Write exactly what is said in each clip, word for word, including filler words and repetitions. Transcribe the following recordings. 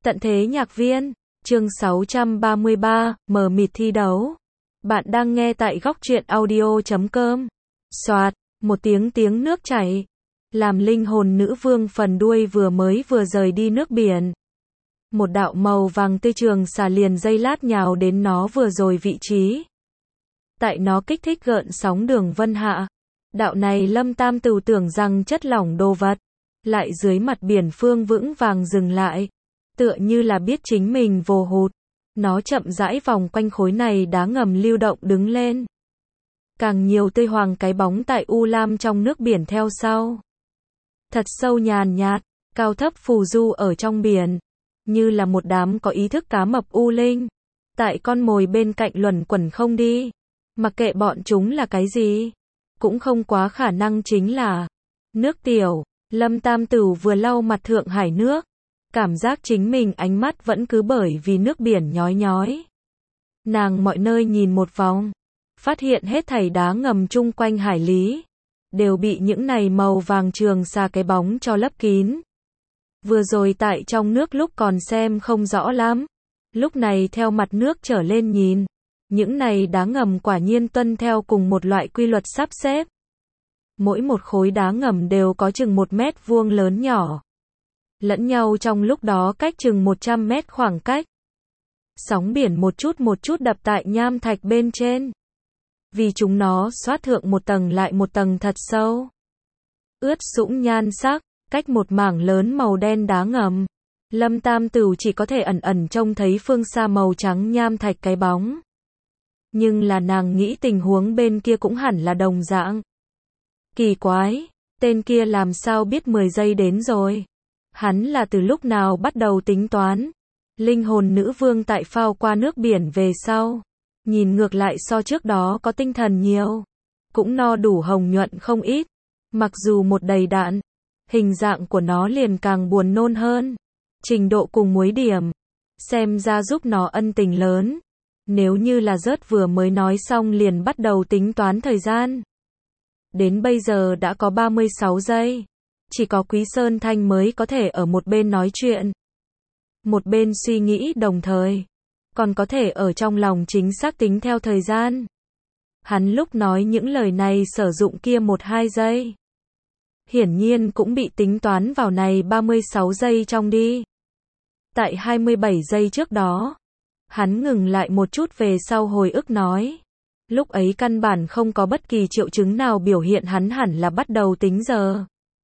Tận thế nhạc viên, chương sáu trăm ba mươi ba, mờ mịt thi đấu. Bạn đang nghe tại góc truyện audio chấm com. Soạt, một tiếng tiếng nước chảy, làm linh hồn nữ vương phần đuôi vừa mới vừa rời đi nước biển. Một đạo màu vàng tươi trường xà liền dây lát nhào đến nó vừa rồi vị trí. Tại nó kích thích gợn sóng đường vân hạ. Đạo này Lâm Tam Tửu tưởng rằng chất lỏng đồ vật, lại dưới mặt biển phương vững vàng dừng lại. Tựa như là biết chính mình vô hụt. Nó chậm rãi vòng quanh khối này đá ngầm lưu động đứng lên. Càng nhiều tươi hoàng cái bóng tại u lam trong nước biển theo sau. Thật sâu nhàn nhạt, cao thấp phù du ở trong biển. Như là một đám có ý thức cá mập u linh. Tại con mồi bên cạnh luẩn quẩn không đi. Mặc kệ bọn chúng là cái gì. Cũng không quá khả năng chính là nước tiểu. Lâm Tam Tửu vừa lau mặt Thượng Hải nước. Cảm giác chính mình ánh mắt vẫn cứ bởi vì nước biển nhói nhói. Nàng mọi nơi nhìn một vòng. Phát hiện hết thảy đá ngầm chung quanh hải lý. Đều bị những này màu vàng trường xà cái bóng cho lấp kín. Vừa rồi tại trong nước lúc còn xem không rõ lắm. Lúc này theo mặt nước trở lên nhìn. Những này đá ngầm quả nhiên tuân theo cùng một loại quy luật sắp xếp. Mỗi một khối đá ngầm đều có chừng một mét vuông lớn nhỏ. Lẫn nhau trong lúc đó cách chừng một trăm mét khoảng cách. Sóng biển một chút một chút đập tại nham thạch bên trên. Vì chúng nó xoát thượng một tầng lại một tầng thật sâu. Ướt sũng nhan sắc, cách một mảng lớn màu đen đá ngầm. Lâm Tam Tửu chỉ có thể ẩn ẩn trông thấy phương xa màu trắng nham thạch cái bóng. Nhưng là nàng nghĩ tình huống bên kia cũng hẳn là đồng dạng. Kỳ quái, tên kia làm sao biết mười giây đến rồi. Hắn là từ lúc nào bắt đầu tính toán. Linh hồn nữ vương tại phao qua nước biển về sau. Nhìn ngược lại so trước đó có tinh thần nhiều. Cũng no đủ hồng nhuận không ít. Mặc dù một đầy đạn. Hình dạng của nó liền càng buồn nôn hơn. Trình độ cùng muối điểm. Xem ra giúp nó ân tình lớn. Nếu như là rớt vừa mới nói xong liền bắt đầu tính toán thời gian. Đến bây giờ đã có ba mươi sáu giây. Chỉ có Quý Sơn Thanh mới có thể ở một bên nói chuyện. Một bên suy nghĩ đồng thời. Còn có thể ở trong lòng chính xác tính theo thời gian. Hắn lúc nói những lời này sử dụng kia một hai giây. Hiển nhiên cũng bị tính toán vào này ba mươi sáu giây trong đi. Tại hai mươi bảy giây trước đó. Hắn ngừng lại một chút về sau hồi ức nói. Lúc ấy căn bản không có bất kỳ triệu chứng nào biểu hiện hắn hẳn là bắt đầu tính giờ.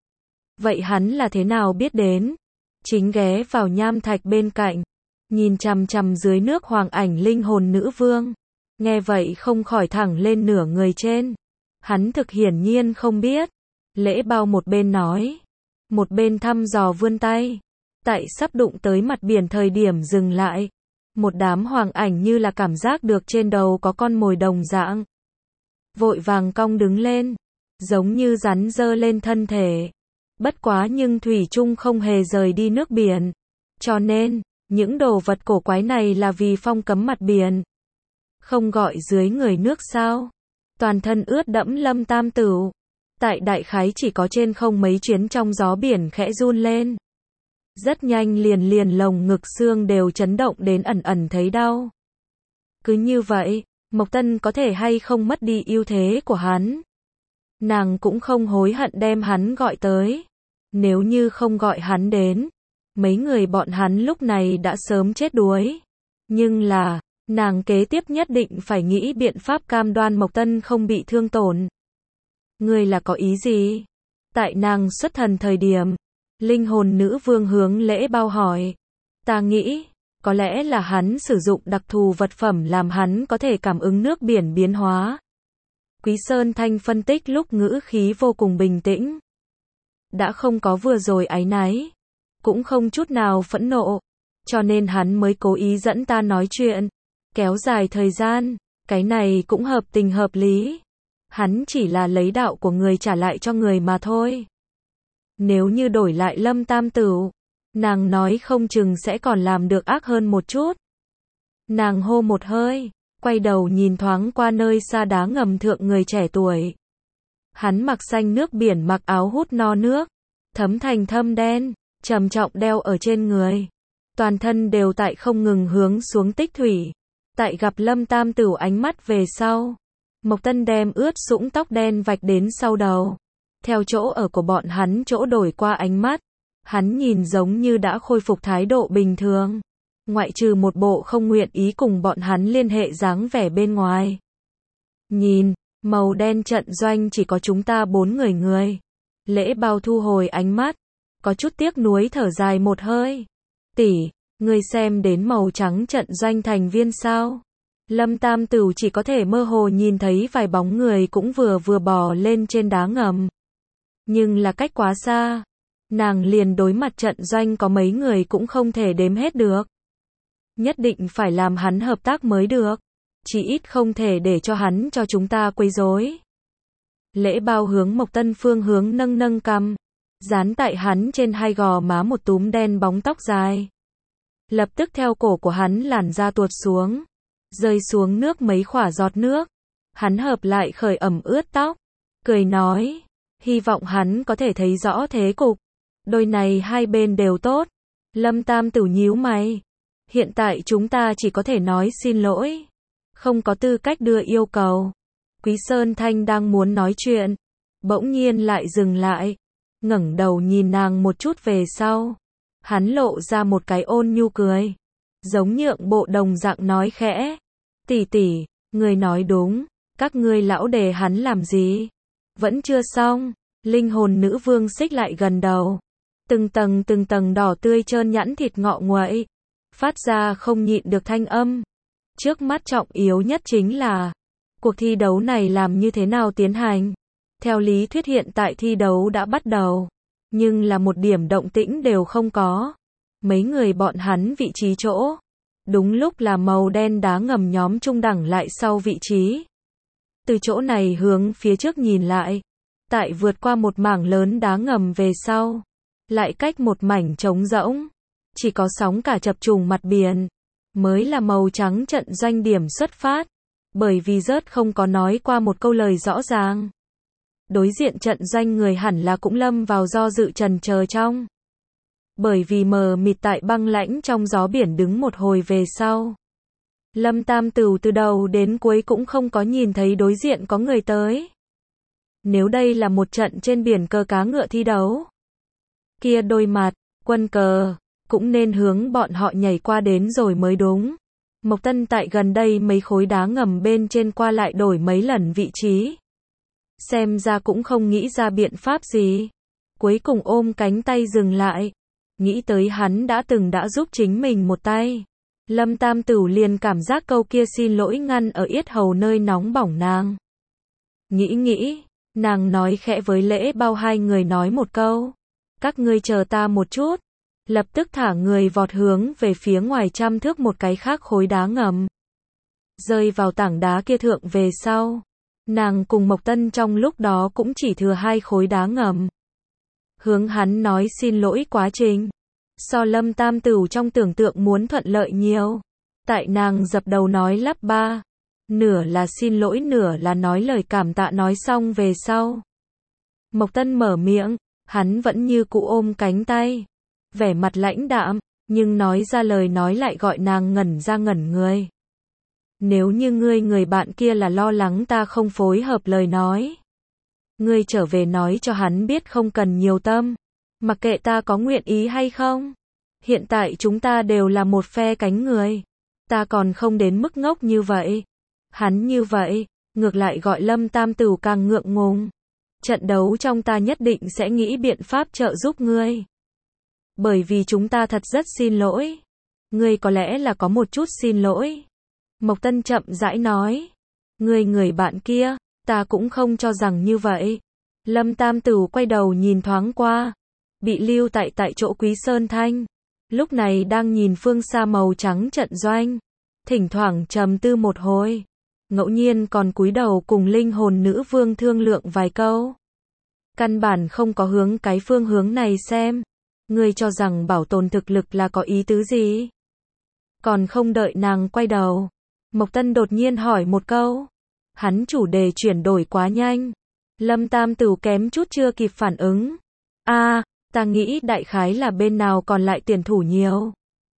Vậy hắn là thế nào biết đến? Chính ghé vào nham thạch bên cạnh. Nhìn chằm chằm dưới nước hoàng ảnh linh hồn nữ vương. Nghe vậy không khỏi thẳng lên nửa người trên. Hắn thực hiển nhiên không biết. Lễ bao một bên nói. Một bên thăm dò vươn tay. Tại sắp đụng tới mặt biển thời điểm dừng lại. Một đám hoàng ảnh như là cảm giác được trên đầu có con mồi đồng dạng. Vội vàng cong đứng lên. Giống như rắn giơ lên thân thể. Bất quá nhưng thủy chung không hề rời đi nước biển. Cho nên, những đồ vật cổ quái này là vì phong cấm mặt biển. Không gọi dưới người nước sao. Toàn thân ướt đẫm Lâm Tam Tửu. Tại đại khái chỉ có trên không mấy chuyến trong gió biển khẽ run lên. Rất nhanh liền liền lồng ngực xương đều chấn động đến ẩn ẩn thấy đau. Cứ như vậy, Mộc Tân có thể hay không mất đi ưu thế của hắn. Nàng cũng không hối hận đem hắn gọi tới. Nếu như không gọi hắn đến, mấy người bọn hắn lúc này đã sớm chết đuối. Nhưng là, nàng kế tiếp nhất định phải nghĩ biện pháp cam đoan Mộc Tân không bị thương tổn. Ngươi là có ý gì? Tại nàng xuất thần thời điểm, linh hồn nữ vương hướng lễ bao hỏi. Ta nghĩ, có lẽ là hắn sử dụng đặc thù vật phẩm làm hắn có thể cảm ứng nước biển biến hóa. Quý Sơn Thanh phân tích lúc ngữ khí vô cùng bình tĩnh. Đã không có vừa rồi áy náy. Cũng không chút nào phẫn nộ. Cho nên hắn mới cố ý dẫn ta nói chuyện. Kéo dài thời gian. Cái này cũng hợp tình hợp lý. Hắn chỉ là lấy đạo của người trả lại cho người mà thôi. Nếu như đổi lại Lâm Tam Tửu. Nàng nói không chừng sẽ còn làm được ác hơn một chút. Nàng hô một hơi. Quay đầu nhìn thoáng qua nơi xa đá ngầm thượng người trẻ tuổi. Hắn mặc xanh nước biển mặc áo hút no nước. Thấm thành thâm đen. Trầm trọng đeo ở trên người. toàn thân đều tại không ngừng hướng xuống tích thủy. Tại gặp Lâm Tam Tửu ánh mắt về sau, Mộc Tân đem ướt sũng tóc đen vạch đến sau đầu. Theo chỗ ở của bọn hắn chỗ đổi qua ánh mắt, hắn nhìn giống như đã khôi phục thái độ bình thường. Ngoại trừ một bộ không nguyện ý cùng bọn hắn liên hệ dáng vẻ bên ngoài. Nhìn, màu đen trận doanh chỉ có chúng ta bốn người người. Lễ Bao thu hồi ánh mắt, có chút tiếc nuối thở dài một hơi. Tỷ, ngươi xem đến màu trắng trận doanh thành viên sao? Lâm Tam Tửu chỉ có thể mơ hồ nhìn thấy vài bóng người cũng vừa vừa bò lên trên đá ngầm. Nhưng là cách quá xa, nàng liền đối mặt trận doanh có mấy người cũng không thể đếm hết được. Nhất định phải làm hắn hợp tác mới được, chỉ ít không thể để cho hắn cho chúng ta quấy rối. Lễ Bao hướng Mộc Tân phương hướng nâng nâng cằm, dán tại hắn trên hai gò má một túm đen bóng tóc dài. Lập tức theo cổ của hắn làn da tuột xuống, rơi xuống nước mấy khỏa giọt nước. Hắn hợp lại khởi ẩm ướt tóc, cười nói, hy vọng hắn có thể thấy rõ thế cục. Đôi này hai bên đều tốt. Lâm Tam Tửu nhíu mày. Hiện tại chúng ta chỉ có thể nói xin lỗi, không có tư cách đưa yêu cầu. Quý Sơn Thanh đang muốn nói chuyện, bỗng nhiên lại dừng lại, ngẩng đầu nhìn nàng một chút về sau. Hắn lộ ra một cái ôn nhu cười, giống nhượng bộ đồng dạng nói khẽ. Tỷ tỷ, người nói đúng, các ngươi lão đề hắn làm gì? Vẫn chưa xong, linh hồn nữ vương xích lại gần đầu. Từng tầng từng tầng đỏ tươi trơn nhẵn thịt ngọ nguậy, phát ra không nhịn được thanh âm. Trước mắt trọng yếu nhất chính là, cuộc thi đấu này làm như thế nào tiến hành? Theo lý thuyết hiện tại thi đấu đã bắt đầu, nhưng là một điểm động tĩnh đều không có. Mấy người bọn hắn vị trí chỗ, đúng lúc là màu đen đá ngầm nhóm trung đẳng lại sau vị trí. Từ chỗ này hướng phía trước nhìn lại, tại vượt qua một mảng lớn đá ngầm về sau, lại cách một mảnh trống rỗng, chỉ có sóng cả chập trùng mặt biển, mới là màu trắng trận doanh điểm xuất phát. Bởi vì rớt không có nói qua một câu lời rõ ràng. Đối diện trận doanh người hẳn là cũng lâm vào do dự trần chờ trong. Bởi vì mờ mịt tại băng lãnh trong gió biển đứng một hồi về sau. Lâm Tam Tửu từ đầu đến cuối cũng không có nhìn thấy đối diện có người tới. Nếu đây là một trận trên biển cờ cá ngựa thi đấu, kia đôi mặt, quân cờ, cũng nên hướng bọn họ nhảy qua đến rồi mới đúng. Mộc Tân tại gần đây mấy khối đá ngầm bên trên qua lại đổi mấy lần vị trí. Xem ra cũng không nghĩ ra biện pháp gì. Cuối cùng ôm cánh tay dừng lại. Nghĩ tới hắn đã từng đã giúp chính mình một tay. Lâm Tam Tửu liền cảm giác câu kia xin lỗi ngăn ở yết hầu nơi nóng bỏng nàng. Nghĩ nghĩ, nàng nói khẽ với Lễ Bao hai người nói một câu. Các ngươi chờ ta một chút. Lập tức thả người vọt hướng về phía ngoài trăm thước một cái khác khối đá ngầm. Rơi vào tảng đá kia thượng về sau. Nàng cùng Mộc Tân trong lúc đó cũng chỉ thừa hai khối đá ngầm. Hướng hắn nói xin lỗi quá trình. So Lâm Tam Tửu trong tưởng tượng muốn thuận lợi nhiều. Tại nàng dập đầu nói lắp ba. Nửa là xin lỗi nửa là nói lời cảm tạ nói xong về sau. Mộc Tân mở miệng, hắn vẫn như cũ ôm cánh tay. Vẻ mặt lãnh đạm, nhưng nói ra lời nói lại gọi nàng ngẩn ra ngẩn người. Nếu như ngươi người bạn kia là lo lắng ta không phối hợp lời nói, ngươi trở về nói cho hắn biết không cần nhiều tâm, mặc kệ ta có nguyện ý hay không. Hiện tại chúng ta đều là một phe cánh người, ta còn không đến mức ngốc như vậy. Hắn như vậy, ngược lại gọi Lâm Tam Tửu càng ngượng ngùng. Trận đấu trong ta nhất định sẽ nghĩ biện pháp trợ giúp ngươi. Bởi vì chúng ta thật rất xin lỗi. Ngươi có lẽ là có một chút xin lỗi. Mộc Tân chậm rãi nói. Ngươi người bạn kia, ta cũng không cho rằng như vậy. Lâm Tam Tửu quay đầu nhìn thoáng qua. Bị lưu tại tại chỗ Quý Sơn Thanh. Lúc này đang nhìn phương xa màu trắng trận doanh. Thỉnh thoảng trầm tư một hồi. Ngẫu nhiên còn cúi đầu cùng linh hồn nữ vương thương lượng vài câu. Căn bản không có hướng cái phương hướng này xem. Ngươi cho rằng bảo tồn thực lực là có ý tứ gì? Còn không đợi nàng quay đầu. Mộc Tân đột nhiên hỏi một câu. Hắn chủ đề chuyển đổi quá nhanh. Lâm Tam Tửu kém chút chưa kịp phản ứng. A, à, ta nghĩ đại khái là bên nào còn lại tuyển thủ nhiều.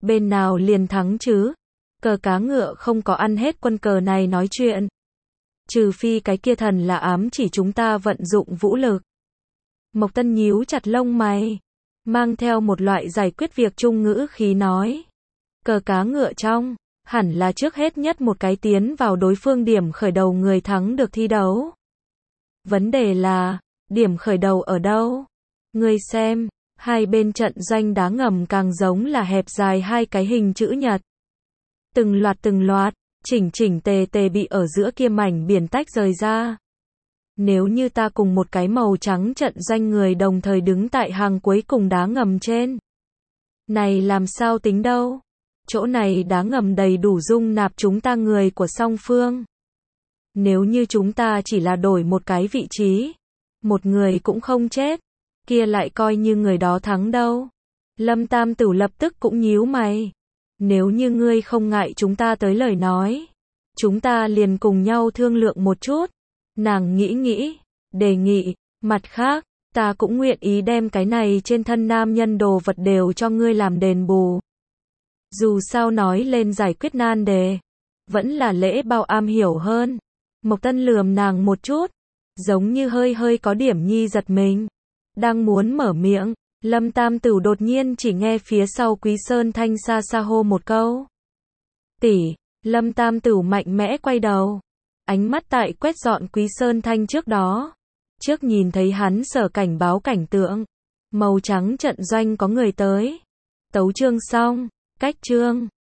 bên nào liền thắng chứ? Cờ cá ngựa không có ăn hết quân cờ này nói chuyện. Trừ phi cái kia thần là ám chỉ chúng ta vận dụng vũ lực. Mộc Tân nhíu chặt lông mày, mang theo một loại giải quyết việc chung ngữ khí nói. Cờ cá ngựa trong, hẳn là trước hết nhất một cái tiến vào đối phương điểm khởi đầu người thắng được thi đấu. Vấn đề là, điểm khởi đầu ở đâu? Ngươi xem, hai bên trận doanh đá ngầm càng giống là hẹp dài hai cái hình chữ nhật. Từng loạt từng loạt, chỉnh chỉnh tề tề bị ở giữa kia mảnh biển tách rời ra. Nếu như ta cùng một cái màu trắng trận doanh người đồng thời đứng tại hàng cuối cùng đá ngầm trên. Này làm sao tính đâu? Chỗ này đá ngầm đầy đủ dung nạp chúng ta người của song phương. Nếu như chúng ta chỉ là đổi một cái vị trí, một người cũng không chết, kia lại coi như người đó thắng đâu. Lâm Tam Tửu lập tức cũng nhíu mày. Nếu như ngươi không ngại chúng ta tới lời nói, chúng ta liền cùng nhau thương lượng một chút. Nàng nghĩ nghĩ, đề nghị, mặt khác, ta cũng nguyện ý đem cái này trên thân nam nhân đồ vật đều cho ngươi làm đền bù. Dù sao nói lên giải quyết nan đề, vẫn là Lễ Bao am hiểu hơn. Mộc Tân lườm nàng một chút, giống như hơi hơi có điểm nhi giật mình. Đang muốn mở miệng, Lâm Tam Tửu đột nhiên chỉ nghe phía sau Quý Sơn Thanh xa xa hô một câu. Tỷ, Lâm Tam Tửu mạnh mẽ quay đầu. Ánh mắt tại quét dọn Quý Sơn Thanh trước đó. Trước nhìn thấy hắn sở cảnh báo cảnh tượng. Màu trắng trận doanh có người tới. Tấu chương xong, cách chương.